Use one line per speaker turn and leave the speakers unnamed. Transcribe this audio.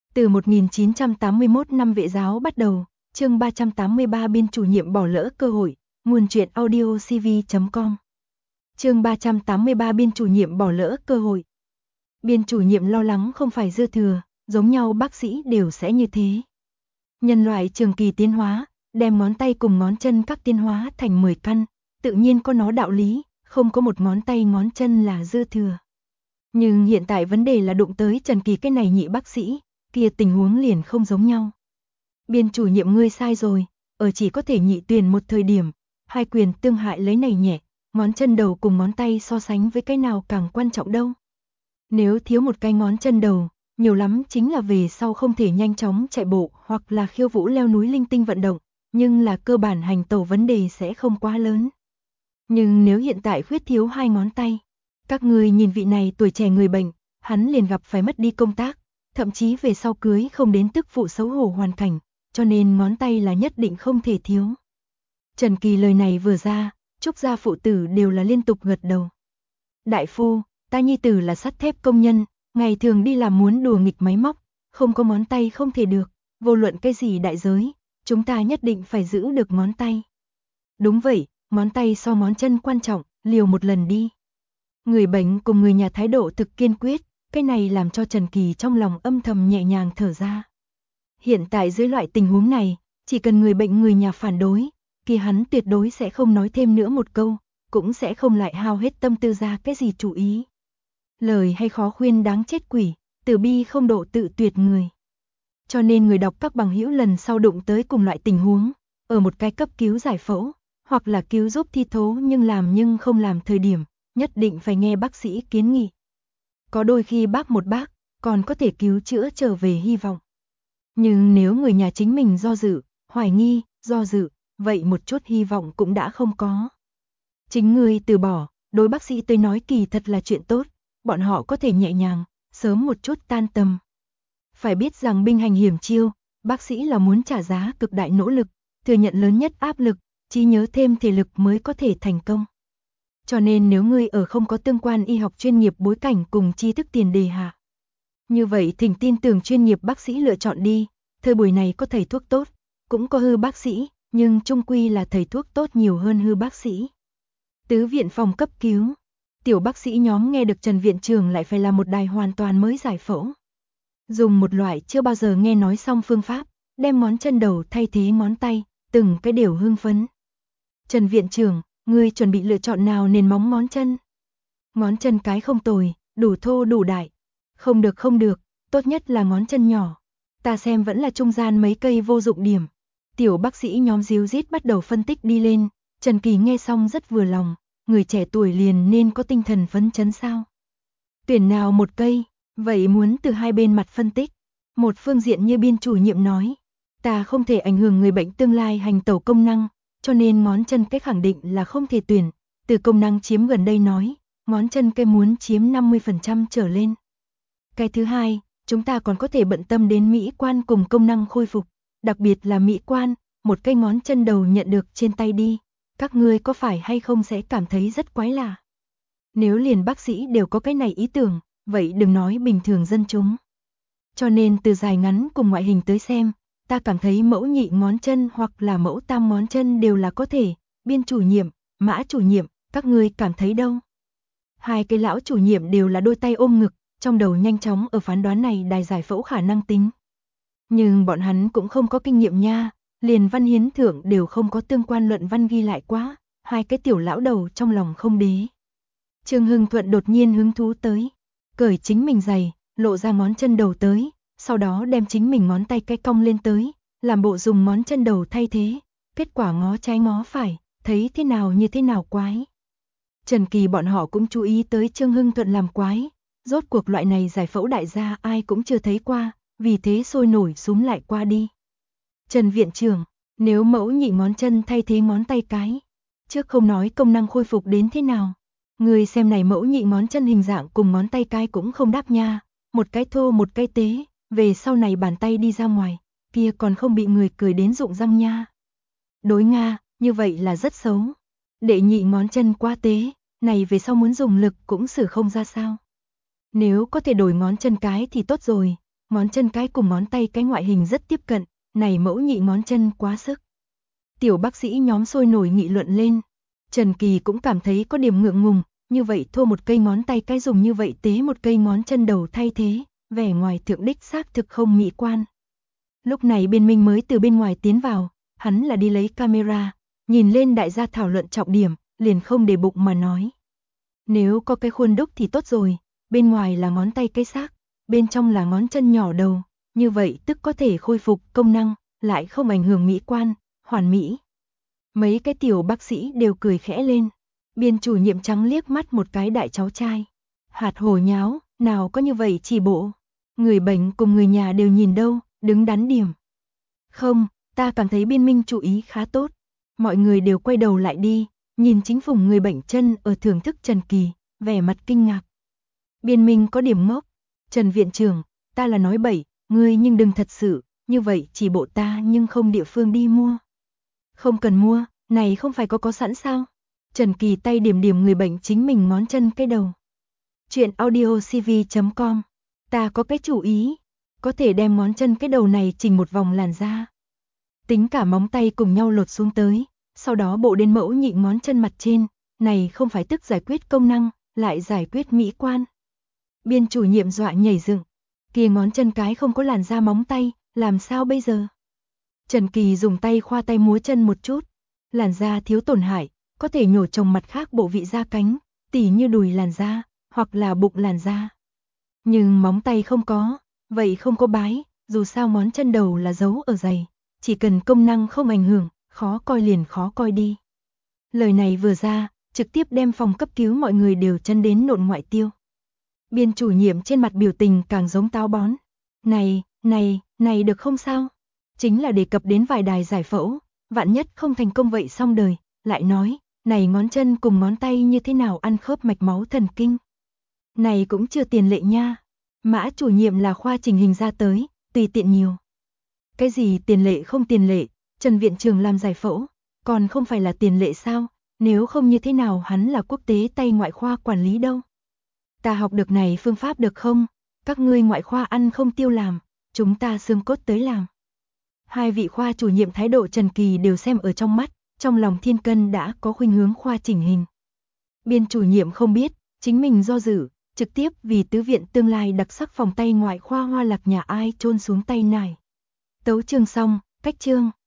Từ 1981 năm Vệ giáo bắt đầu, chương 383 biên chủ nhiệm bỏ lỡ cơ hội, nguồn truyện audio cv.com. Chương 383 biên chủ nhiệm bỏ lỡ cơ hội. Biên chủ nhiệm lo lắng không phải dư thừa, giống nhau bác sĩ đều sẽ như thế. Nhân loại trường kỳ tiến hóa, đem ngón tay cùng ngón chân các tiến hóa thành 10 căn, tự nhiên có nó đạo lý, không có một ngón tay ngón chân là dư thừa. Nhưng hiện tại vấn đề là đụng tới Trần Kỳ cái này nhị bác sĩ, kia tình huống liền không giống nhau. Biên chủ nhiệm ngươi sai rồi, ở chỉ có thể nhị tuyển một thời điểm, hai quyền tương hại lấy này nhẹ, ngón chân đầu cùng ngón tay so sánh với cái nào càng quan trọng đâu. Nếu thiếu một cái ngón chân đầu, nhiều lắm chính là về sau không thể nhanh chóng chạy bộ hoặc là khiêu vũ leo núi linh tinh vận động, nhưng là cơ bản hành tẩu vấn đề sẽ không quá lớn. Nhưng nếu hiện tại khuyết thiếu hai ngón tay, các người nhìn vị này tuổi trẻ người bệnh, hắn liền gặp phải mất đi công tác, thậm chí về sau cưới không đến tức phụ xấu hổ hoàn cảnh, cho nên ngón tay là nhất định không thể thiếu. Trần Kỳ lời này vừa ra, Trúc gia phụ tử đều là liên tục gật đầu. Đại phu, ta nhi tử là sắt thép công nhân, ngày thường đi làm muốn đùa nghịch máy móc, không có ngón tay không thể được, vô luận cái gì đại giới, chúng ta nhất định phải giữ được ngón tay. Đúng vậy, ngón tay so ngón chân quan trọng, liều một lần đi. Người bệnh cùng người nhà thái độ thực kiên quyết, cái này làm cho Trần Kỳ trong lòng âm thầm nhẹ nhàng thở ra. Hiện tại dưới loại tình huống này, chỉ cần người bệnh người nhà phản đối, thì hắn tuyệt đối sẽ không nói thêm nữa một câu, cũng sẽ không lại hao hết tâm tư ra cái gì chủ ý. Lời hay khó khuyên đáng chết quỷ, từ bi không độ tự tuyệt người. Cho nên người đọc các bằng hữu lần sau đụng tới cùng loại tình huống, ở một cái cấp cứu giải phẫu, hoặc là cứu giúp thi thố nhưng không làm thời điểm, nhất định phải nghe bác sĩ kiến nghị. Có đôi khi bác một bác, còn có thể cứu chữa trở về hy vọng. Nhưng nếu người nhà chính mình do dự, hoài nghi, do dự, vậy một chút hy vọng cũng đã không có. Chính người từ bỏ, đối bác sĩ tôi nói kỳ thật là chuyện tốt, bọn họ có thể nhẹ nhàng, sớm một chút tan tầm. Phải biết rằng binh hành hiểm chiêu, bác sĩ là muốn trả giá cực đại nỗ lực, thừa nhận lớn nhất áp lực, trí nhớ thêm thể lực mới có thể thành công. Cho nên nếu ngươi ở không có tương quan y học chuyên nghiệp bối cảnh cùng tri thức tiền đề hạ, như vậy thỉnh tin tưởng chuyên nghiệp bác sĩ lựa chọn đi, thời buổi này có thầy thuốc tốt, cũng có hư bác sĩ, nhưng chung quy là thầy thuốc tốt nhiều hơn hư bác sĩ. Tứ viện phòng cấp cứu, tiểu bác sĩ nhóm nghe được Trần viện trưởng lại phải làm một đài hoàn toàn mới giải phẫu. Dùng một loại chưa bao giờ nghe nói xong phương pháp, đem ngón chân đầu thay thế ngón tay, từng cái đều hưng phấn. Trần viện trưởng, ngươi chuẩn bị lựa chọn nào nền móng ngón chân? Ngón chân cái không tồi, đủ thô đủ đại. Không được, tốt nhất là ngón chân nhỏ. Ta xem vẫn là trung gian mấy cây vô dụng điểm. Tiểu bác sĩ nhóm díu dít bắt đầu phân tích đi lên, Trần Kỳ nghe xong rất vừa lòng, người trẻ tuổi liền nên có tinh thần phấn chấn sao. Tuyển nào một cây, vậy muốn từ hai bên mặt phân tích. Một phương diện như biên chủ nhiệm nói, ta không thể ảnh hưởng người bệnh tương lai hành tẩu công năng, cho nên ngón chân cái khẳng định là không thể tuyển, từ công năng chiếm gần đây nói, ngón chân cái muốn chiếm 50% trở lên. Cái thứ hai, chúng ta còn có thể bận tâm đến mỹ quan cùng công năng khôi phục, đặc biệt là mỹ quan, một cây ngón chân đầu nhận được trên tay đi, các ngươi có phải hay không sẽ cảm thấy rất quái lạ. Nếu liền bác sĩ đều có cái này ý tưởng, vậy đừng nói bình thường dân chúng. Cho nên từ dài ngắn cùng ngoại hình tới xem, ta cảm thấy mẫu nhị ngón chân hoặc là mẫu tam ngón chân đều là có thể, biên chủ nhiệm, Mã chủ nhiệm, các ngươi cảm thấy đâu? Hai cái lão chủ nhiệm đều là đôi tay ôm ngực, trong đầu nhanh chóng ở phán đoán này đài giải phẫu khả năng tính. Nhưng bọn hắn cũng không có kinh nghiệm nha, liền văn hiến thưởng đều không có tương quan luận văn ghi lại quá, hai cái tiểu lão đầu trong lòng không đế. Trương Hưng Thuận đột nhiên hứng thú tới, cởi chính mình giày, lộ ra ngón chân đầu tới, sau đó đem chính mình ngón tay cái cong lên tới, làm bộ dùng ngón chân đầu thay thế, kết quả ngó trái ngó phải, thấy thế nào như thế nào quái. Trần Kỳ bọn họ cũng chú ý tới Trương Hưng Thuận làm quái, rốt cuộc loại này giải phẫu đại gia ai cũng chưa thấy qua, vì thế sôi nổi súm lại qua đi. Trần viện trưởng, nếu mẫu nhị ngón chân thay thế ngón tay cái, trước không nói công năng khôi phục đến thế nào, người xem này mẫu nhị ngón chân hình dạng cùng ngón tay cái cũng không đáp nha, một cái thô một cái tế, về sau này bàn tay đi ra ngoài, kia còn không bị người cười đến rụng răng nha. Đối Nga, như vậy là rất xấu. Đệ nhị ngón chân quá tế, này về sau muốn dùng lực cũng xử không ra sao. Nếu có thể đổi ngón chân cái thì tốt rồi, ngón chân cái cùng ngón tay cái ngoại hình rất tiếp cận, này mẫu nhị ngón chân quá sức. Tiểu bác sĩ nhóm sôi nổi nghị luận lên. Trần Kỳ cũng cảm thấy có điểm ngượng ngùng, như vậy thô một cây ngón tay cái dùng như vậy tế một cây ngón chân đầu thay thế, vẻ ngoài thượng đích xác thực không mỹ quan. Lúc này Biên Minh mới từ bên ngoài tiến vào, hắn là đi lấy camera, nhìn lên đại gia thảo luận trọng điểm, liền không để bụng mà nói. Nếu có cái khuôn đúc thì tốt rồi, bên ngoài là ngón tay cái xác, bên trong là ngón chân nhỏ đầu, như vậy tức có thể khôi phục công năng, lại không ảnh hưởng mỹ quan, hoàn mỹ. Mấy cái tiểu bác sĩ đều cười khẽ lên. Biên chủ nhiệm trắng liếc mắt một cái đại cháu trai. Hạt hổ nháo, nào có như vậy chỉ bộ. Người bệnh cùng người nhà đều nhìn đâu, đứng đắn điểm. Không, ta cảm thấy Biên Minh chú ý khá tốt. Mọi người đều quay đầu lại đi, nhìn chính phùng người bệnh chân ở thưởng thức Trần Kỳ, vẻ mặt kinh ngạc. Biên Minh có điểm ngốc. Trần viện trưởng, ta là nói bậy, ngươi nhưng đừng thật sự, như vậy chỉ bộ ta nhưng không địa phương đi mua. Không cần mua, này không phải có sẵn sao? Trần Kỳ tay điểm điểm người bệnh chính mình ngón chân cái đầu. Chuyện audiocv.com. Ta có cái chủ ý, có thể đem ngón chân cái đầu này chỉnh một vòng làn da. Tính cả móng tay cùng nhau lột xuống tới, sau đó bộ đến mẫu nhị ngón chân mặt trên, này không phải tức giải quyết công năng, lại giải quyết mỹ quan. Biên chủ nhiệm dọa nhảy dựng, kia ngón chân cái không có làn da móng tay, làm sao bây giờ? Trần Kỳ dùng tay khoa tay múa chân một chút, làn da thiếu tổn hại, có thể nhổ trồng mặt khác bộ vị da cánh, tỉ như đùi làn da, hoặc là bụng làn da. Nhưng móng tay không có, vậy không có bái, dù sao ngón chân đầu là dấu ở giày, chỉ cần công năng không ảnh hưởng, khó coi liền khó coi đi. Lời này vừa ra, trực tiếp đem phòng cấp cứu mọi người đều chân đến nộn ngoại tiêu. Biên chủ nhiệm trên mặt biểu tình càng giống táo bón. Này được không sao? Chính là đề cập đến vài đài giải phẫu, vạn nhất không thành công vậy xong đời, lại nói, này ngón chân cùng ngón tay như thế nào ăn khớp mạch máu thần kinh. Này cũng chưa tiền lệ nha. Mã chủ nhiệm là khoa chỉnh hình ra tới, tùy tiện nhiều. Cái gì tiền lệ không tiền lệ, Trần viện trưởng làm giải phẫu, còn không phải là tiền lệ sao, nếu không như thế nào hắn là quốc tế tay ngoại khoa quản lý đâu. Ta học được này phương pháp được không? Các ngươi ngoại khoa ăn không tiêu làm, chúng ta xương cốt tới làm. Hai vị khoa chủ nhiệm thái độ Trần Kỳ đều xem ở trong mắt, trong lòng thiên cân đã có khuynh hướng khoa chỉnh hình. Biên chủ nhiệm không biết, chính mình do dự, trực tiếp vì tứ viện tương lai đặc sắc phòng tay ngoại khoa Hoa Lạc nhà ai chôn xuống tay nải. Tấu chương xong, cách chương.